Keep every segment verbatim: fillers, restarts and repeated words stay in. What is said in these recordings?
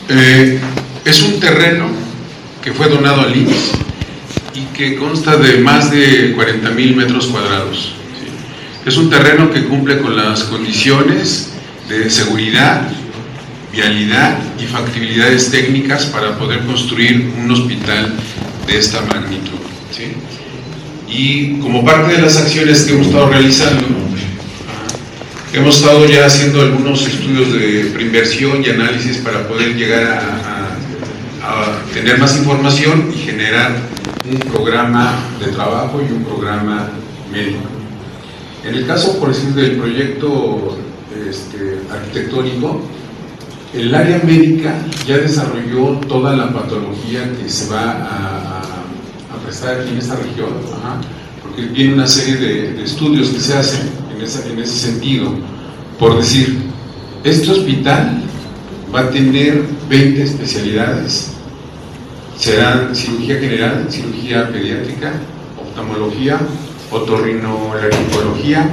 Eh, es un terreno que fue donado al I M S S y que consta de más de cuarenta mil metros cuadrados. ¿Sí? Es un terreno que cumple con las condiciones de seguridad, vialidad y factibilidades técnicas para poder construir un hospital de esta magnitud. ¿Sí? Y como parte de las acciones que hemos estado realizando, hemos estado ya haciendo algunos estudios de preinversión y análisis para poder llegar a, a, a tener más información y generar un programa de trabajo y un programa médico. En el caso, por ejemplo, del proyecto este, arquitectónico, el área médica ya desarrolló toda la patología que se va a, a, a prestar aquí en esta región, ajá, porque viene una serie de, de estudios que se hacen en, esa, en ese sentido. Por decir, este hospital va a tener veinte especialidades, serán cirugía general, cirugía pediátrica, oftalmología, otorrinolaringología,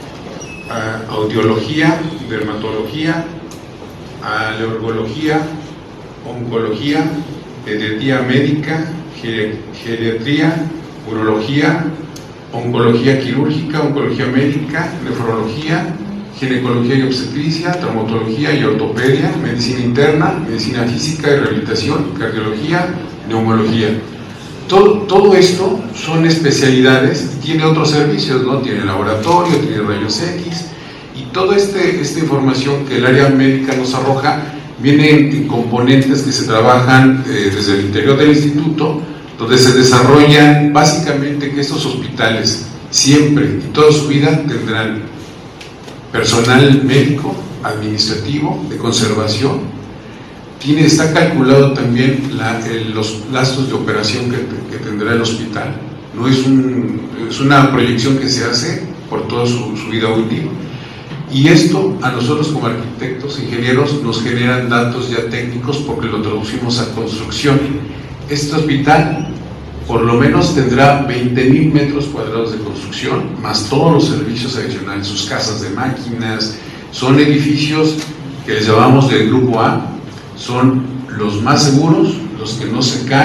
uh, audiología, dermatología, alergología, oncología, pediatría médica, geriatría, urología, oncología quirúrgica, oncología médica, nefrología, ginecología y obstetricia, traumatología y ortopedia, medicina interna, medicina física y rehabilitación, cardiología, neumología. Todo, todo esto son especialidades y tiene otros servicios, ¿no? Tiene laboratorio, tiene rayos X, y toda este, esta información que el área médica nos arroja viene en, en componentes que se trabajan eh, desde el interior del instituto, donde se desarrollan básicamente que estos hospitales siempre y toda su vida tendrán personal médico, administrativo, de conservación. Tiene, está calculado también la, el, los gastos de operación que, que tendrá el hospital. No es, un, es una proyección que se hace por toda su, su vida útil. Y esto a nosotros como arquitectos, ingenieros, nos generan datos ya técnicos porque lo traducimos a construcción. Este hospital por lo menos tendrá veinte mil metros cuadrados de construcción, más todos los servicios adicionales, sus casas de máquinas. Son edificios que les llamamos del grupo A, son los más seguros, los que no se caen.